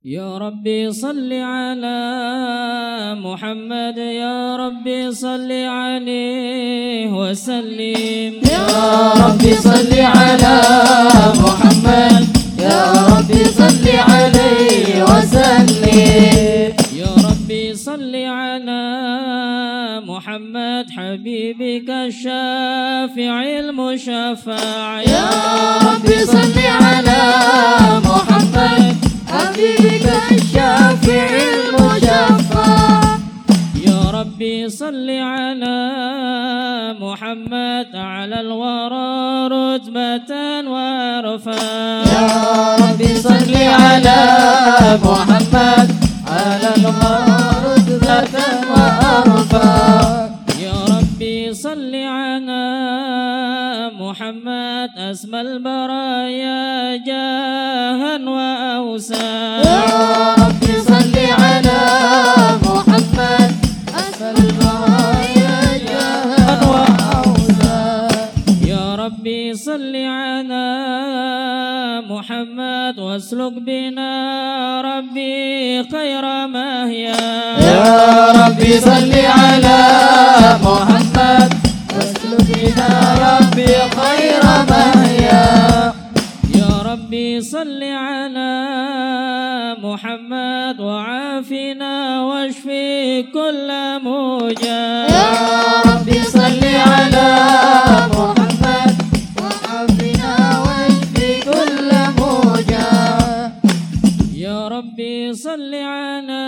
يا ربي صل على محمد، يا ربي صل عليه وسلم. يا ربي صل على محمد، يا ربي صل عليه وسلم. يا ربي صل على محمد حبيبك الشافع المشفع. يا ربي صل على محمد حبيبك الشافع المشفع. يا ربي صل على محمد على الورى رتبة وارفع. يا ربي صل على محمد على الورى رتبة وارفع. يا ربي صل على محمد أسمى البرايا جاها وأوسع. يا ربي صل على محمد أسمى البرايا جاها وأوسع. يا ربي صل على محمد واسلك بنا ربي خير مهيا. يا ربي صل على محمد واسلك بنا ربي خير مهيا. يا ربي صل على محمد وعافنا واشفي كل موجع. يا ربي صل على محمد وعافنا واشفي كل موجع. يا ربي صل على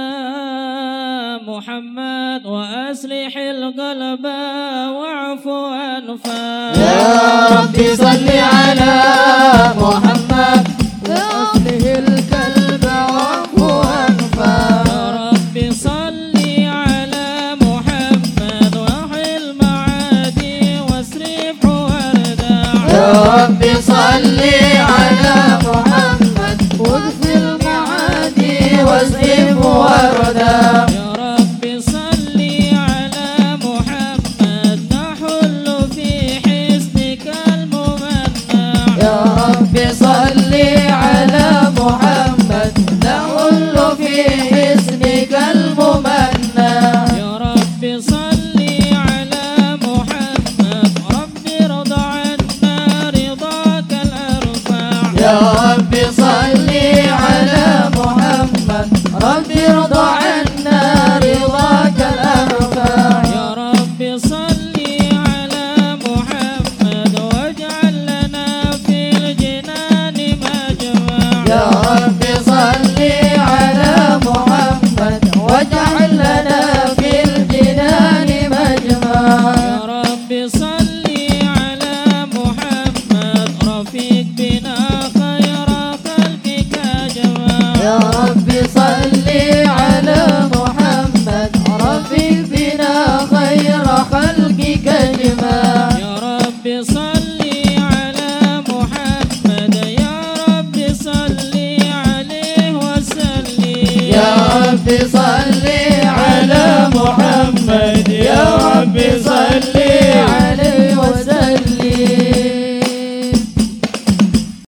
محمد وأصلح القلب واعف وانفع. يا ربي صل على محمد وأصلح القلب واعف وانفع. يا ربي صل على محمد وحي المعادي واصرف وردع. يا ربي صل على محمد واغفر المعادي واصرف وردا. يا ربي صل على محمد نحل في حسنك الممنع. يا ربي صل على محمد نحل في حسنك الممنع. يا ربي صل على محمد ربي ارض عنا رضاك الأرفع. يا ربي صل على محمد ربي ارض عنا رضاك الأرفع. يا ربي صل على محمد واجعل لنا في الجنان مجمع. يا ربي صل على محمد واجعل لنا في الجنان مجمع. يا ربي صل على محمد رفيق بنا خير خلقك جمع. يا ربي صل على محمد رفيق بنا خير خلقك جماع. يا ربي صل على محمد يا ربي صل عليه وسلم. يا ربي صل على محمد يا ربي صل